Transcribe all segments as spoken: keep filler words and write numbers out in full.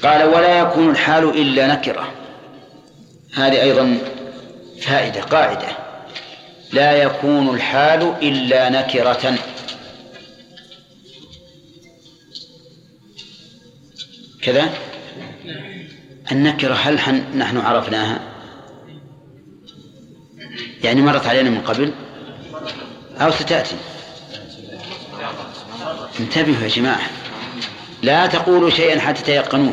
قال ولا يكون الحال إلا نكرة. هذه أيضا فائدة قاعدة، لا يكون الحال إلا نكرة. كذا النكرة هل نحن عرفناها؟ يعني مرت علينا من قبل أو ستأتي؟ انتبهوا يا جماعة، لا تقولوا شيئا حتى تيقنوه.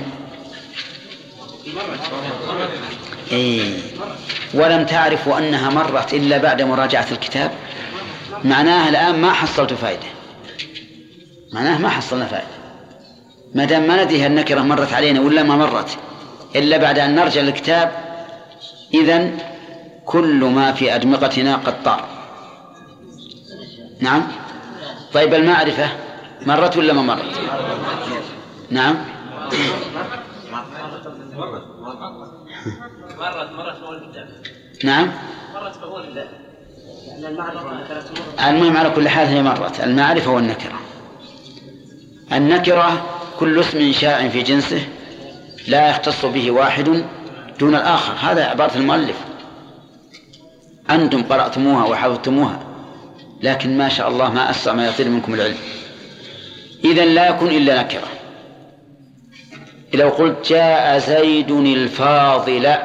إيه. ولم تعرفوا أنها مرت إلا بعد مراجعة الكتاب، معناها الآن ما حصلت فائدة، معناها ما حصلنا فائدة ما دام ما ندري النكرة مرت علينا ولا ما مرت إلا بعد أن نرجع الكتاب. إذن كل ما في أدمغتنا قد طار. نعم. طيب المعرفة مرت ولا ما مرت؟ نعم مرت مرت فهو الكتاب. نعم مرت فهو الكتاب. المهم على كل حال هي مرت. المعرفة والنكرة. النكرة كل اسم شائع في جنسه لا يختص به واحد دون الآخر، هذا عبارة المؤلف. أنتم قرأتموها وحفظتموها، لكن ما شاء الله ما أسرع ما يطير منكم العلم. إذن لا يكون إلا نكرة. لو قلت جاء زيد الفاضل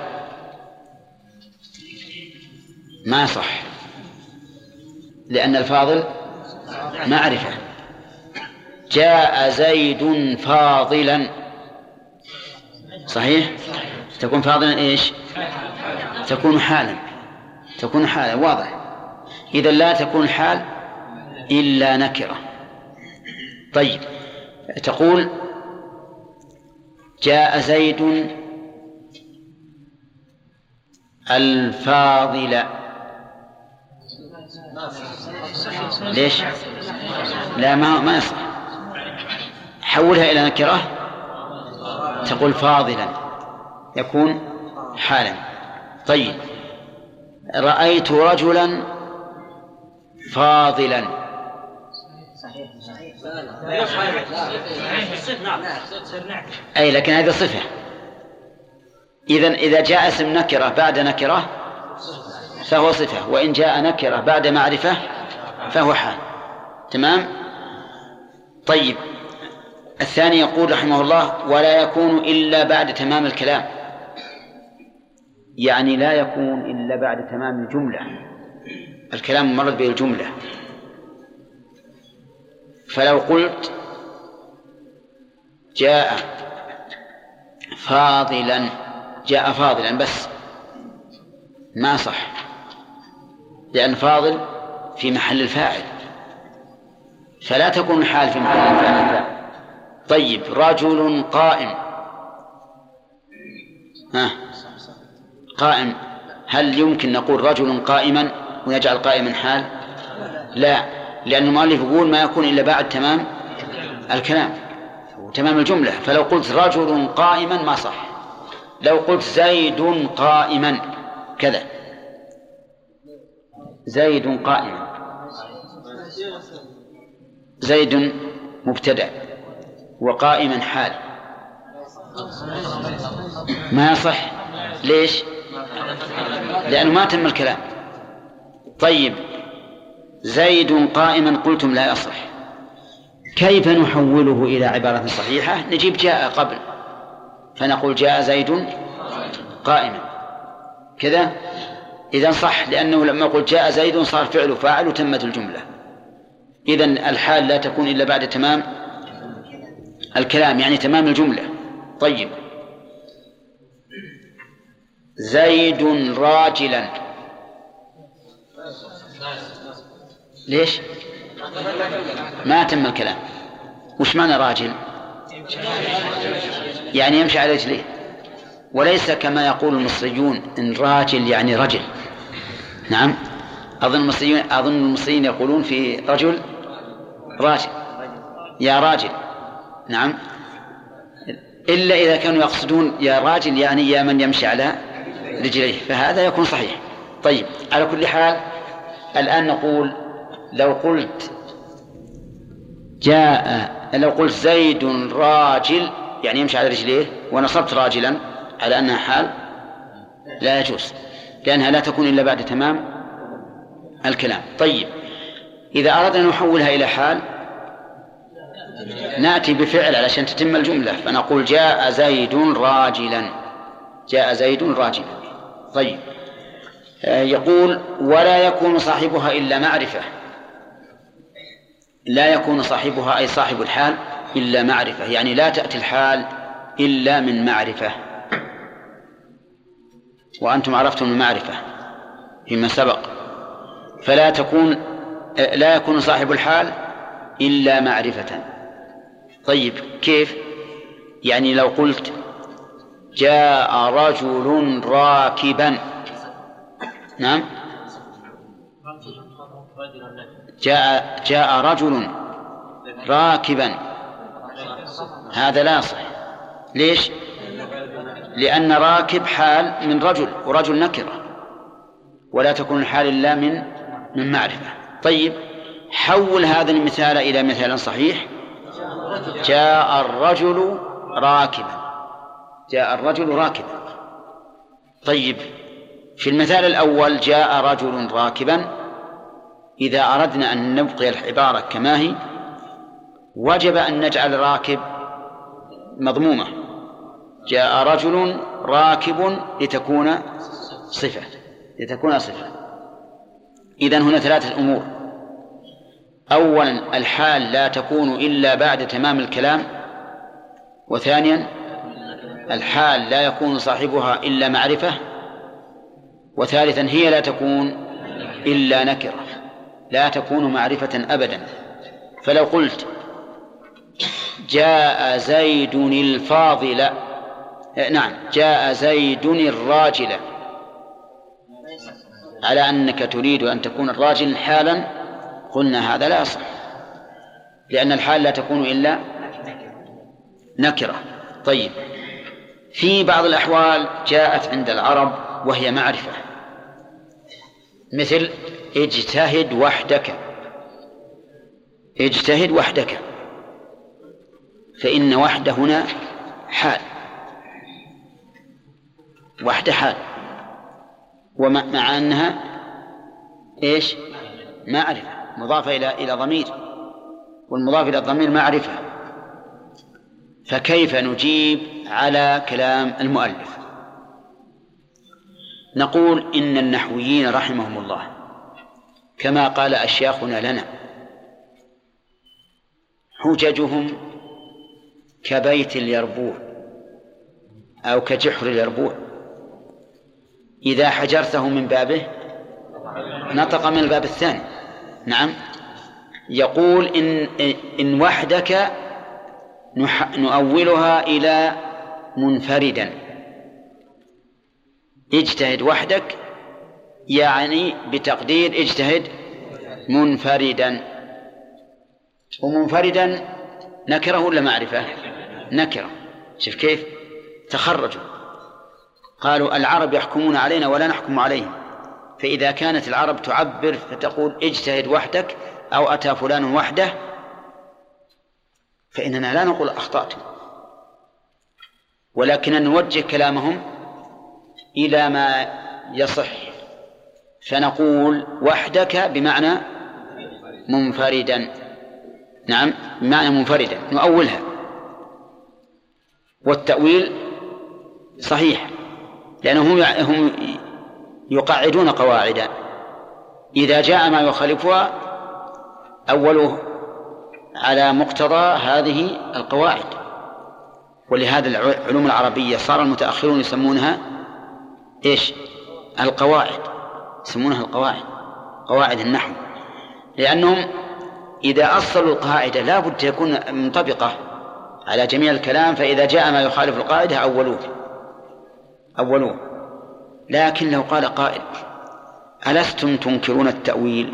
ما صح، لأن الفاضل معرفة. جاء زيد فاضلا صحيح، تكون فاضلا إيش؟ تكون حالا، تكون حالا واضح. إذا لا تكون حال إلا نكرة. طيب تقول جاء زيد الفاضل، ليش؟ لا ما ما يصح. حولها إلى نكرة، تقول فاضلا يكون حالا. طيب رأيت رجلا فاضلا، أي لكن هذه صفة. إذن إذا جاء اسم نكرة بعد نكرة فهو صفة، وإن جاء نكرة بعد معرفة فهو حال. تمام. طيب الثاني يقول رحمه الله ولا يكون إلا بعد تمام الكلام، يعني لا يكون إلا بعد تمام الجملة، الكلام مرد به الجملة. فلو قلت جاء فاضلا، جاء فاضلا بس ما صح، لأن فاضل في محل الفاعل، فلا تكون الحال في محل الفاعل. طيب رجل قائم، ها قائم، هل يمكن نقول رجل قائما ونجعل قائما حال؟ لا، لأن المؤلف يقول ما يكون إلا بعد تمام الكلام وتمام الجملة. فلو قلت رجل قائما ما صح. لو قلت زيد قائما كذا، زيد قائما، زيد مبتدأ وقائما حال، ما يصح. ليش؟ لأنه ما تم الكلام. طيب زيد قائما قلتم لا يصح. كيف نحوله إلى عبارة صحيحة؟ نجيب جاء قبل فنقول جاء زيد قائما كذا، إذن صح، لأنه لما قلت جاء زيد صار فعل فاعل وتمت الجملة. إذن الحال لا تكون إلا بعد تمام الكلام، يعني تمام الجملة. طيب زيد راجلا، ليش؟ ما تم الكلام. وش معنى راجل؟ يعني يمشي على رجليه، وليس كما يقول المصريون إن راجل يعني رجل. نعم، أظن المصريين أظن المصريين يقولون في رجل راجل، يا راجل. نعم، إلا إذا كانوا يقصدون يا راجل يعني يا من يمشي على رجليه، فهذا يكون صحيح. طيب على كل حال الآن نقول لو قلت جاء، لو قلت زيد راجل يعني يمشي على رجليه ونصبت راجلا على أنها حال لا يجوز، لأنها لا تكون إلا بعد تمام الكلام. طيب إذا أردنا أن نحولها إلى حال نأتي بفعل علشان تتم الجملة، فنقول جاء زيد راجلا، جاء زيد راجلا. طيب يقول ولا يكون صاحبها إلا معرفة، لا يكون صاحبها أي صاحب الحال إلا معرفة، يعني لا تأتي الحال إلا من معرفة، وأنتم عرفتم المعرفة فيما سبق، فلا تكون لا يكون صاحب الحال إلا معرفة. طيب كيف؟ يعني لو قلت جاء رجل راكبا، نعم جاء جاء رجل راكبا، هذا لا يصح. ليش؟ لأن راكب حال من رجل، ورجل نكرة، ولا تكون الحال إلا من من معرفة. طيب حول هذا المثال إلى مثال صحيح، جاء الرجل راكبا، جاء الرجل راكبا. طيب في المثال الأول جاء رجل راكبا، إذا أردنا أن نبقي العبارة كما هي وجب أن نجعل راكب مضمومة، جاء رجل راكب لتكون صفة، لتكون صفة. إذن هنا ثلاثة أمور: أولا الحال لا تكون إلا بعد تمام الكلام، وثانيا الحال لا يكون صاحبها إلا معرفة، وثالثا هي لا تكون إلا نكرة، لا تكون معرفة أبدا. فلو قلت جاء زيد الفاضل، نعم جاء زيد الراجل، على أنك تريد أن تكون الراجل حالا، قلنا هذا لا يصح، لأن الحال لا تكون إلا نكرة. طيب في بعض الأحوال جاءت عند العرب وهي معرفة، مثل اجتهد وحدك، اجتهد وحدك، فإن وحده هنا حال، وحده حال، ومع أنها إيش؟ معرفة مضافة إلى إلى ضمير، والمضاف إلى الضمير معرفة. فكيف نجيب على كلام المؤلف؟ نقول إن النحويين رحمهم الله كما قال أشياخنا لنا حججهم كبيت اليربوع أو كجحر اليربوع، إذا حجرته من بابه نطق من الباب الثاني. نعم، يقول إن, إن وحدك نؤولها إلى منفردا، اجتهد وحدك يعني بتقدير اجتهد منفردا، ومنفردا نكره ولا معرفة؟ نكره. شوف كيف تخرجوا، قالوا العرب يحكمون علينا ولا نحكم عليهم، فإذا كانت العرب تعبر فتقول اجتهد وحدك أو أتى فلان وحده، فإننا لا نقول أخطأت، ولكن نوجه كلامهم إلى ما يصح، فنقول وحدك بمعنى منفردا. نعم بمعنى منفردا، نؤولها، والتأويل صحيح، لأنهم هم يقعدون قواعد إذا جاء ما يخالفها أوله على مقتضى هذه القواعد. ولهذا العلوم العربية صار المتأخرون يسمونها إيش؟ القواعد، يسمونها القواعد، قواعد النحو، لأنهم إذا أصلوا القاعدة لا بد يكون منطبقة على جميع الكلام، فإذا جاء ما يخالف القاعدة أولوه أولوه. لكن لو قال قائل ألستم تنكرون التأويل؟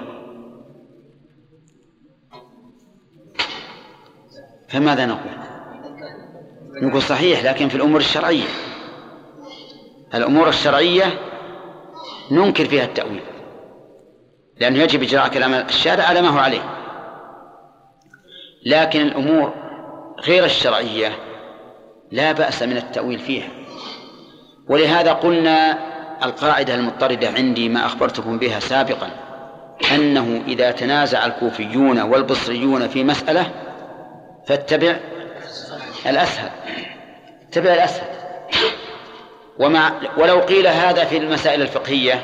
فماذا نقول؟ نقول صحيح، لكن في الأمور الشرعية، الأمور الشرعية ننكر فيها التأويل، لأنه يجب إجراء كلام الشارع على ما هو عليه. لكن الأمور غير الشرعية لا بأس من التأويل فيها. ولهذا قلنا القاعدة المضطردة عندي ما أخبرتكم بها سابقا، أنه إذا تنازع الكوفيون والبصريون في مسألة فاتبع الأسهل، اتبع الأسهل. ومع ولو قيل هذا في المسائل الفقهية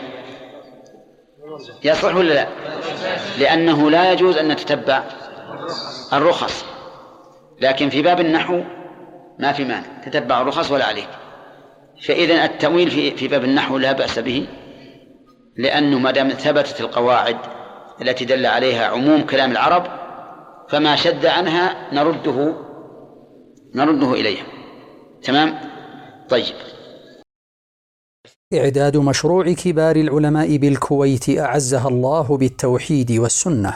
يصح ولا لا؟ لأنه لا يجوز أن نتتبع الرخص، لكن في باب النحو ما في مانع تتبع الرخص ولا عليك. فإذا التأويل في في باب النحو لا بأس به، لأنه ما دام ثبتت القواعد التي دل عليها عموم كلام العرب فما شد عنها نرده نرده إليها. تمام؟ طيب. إعداد مشروع كبار العلماء بالكويت أعزها الله بالتوحيد والسنة.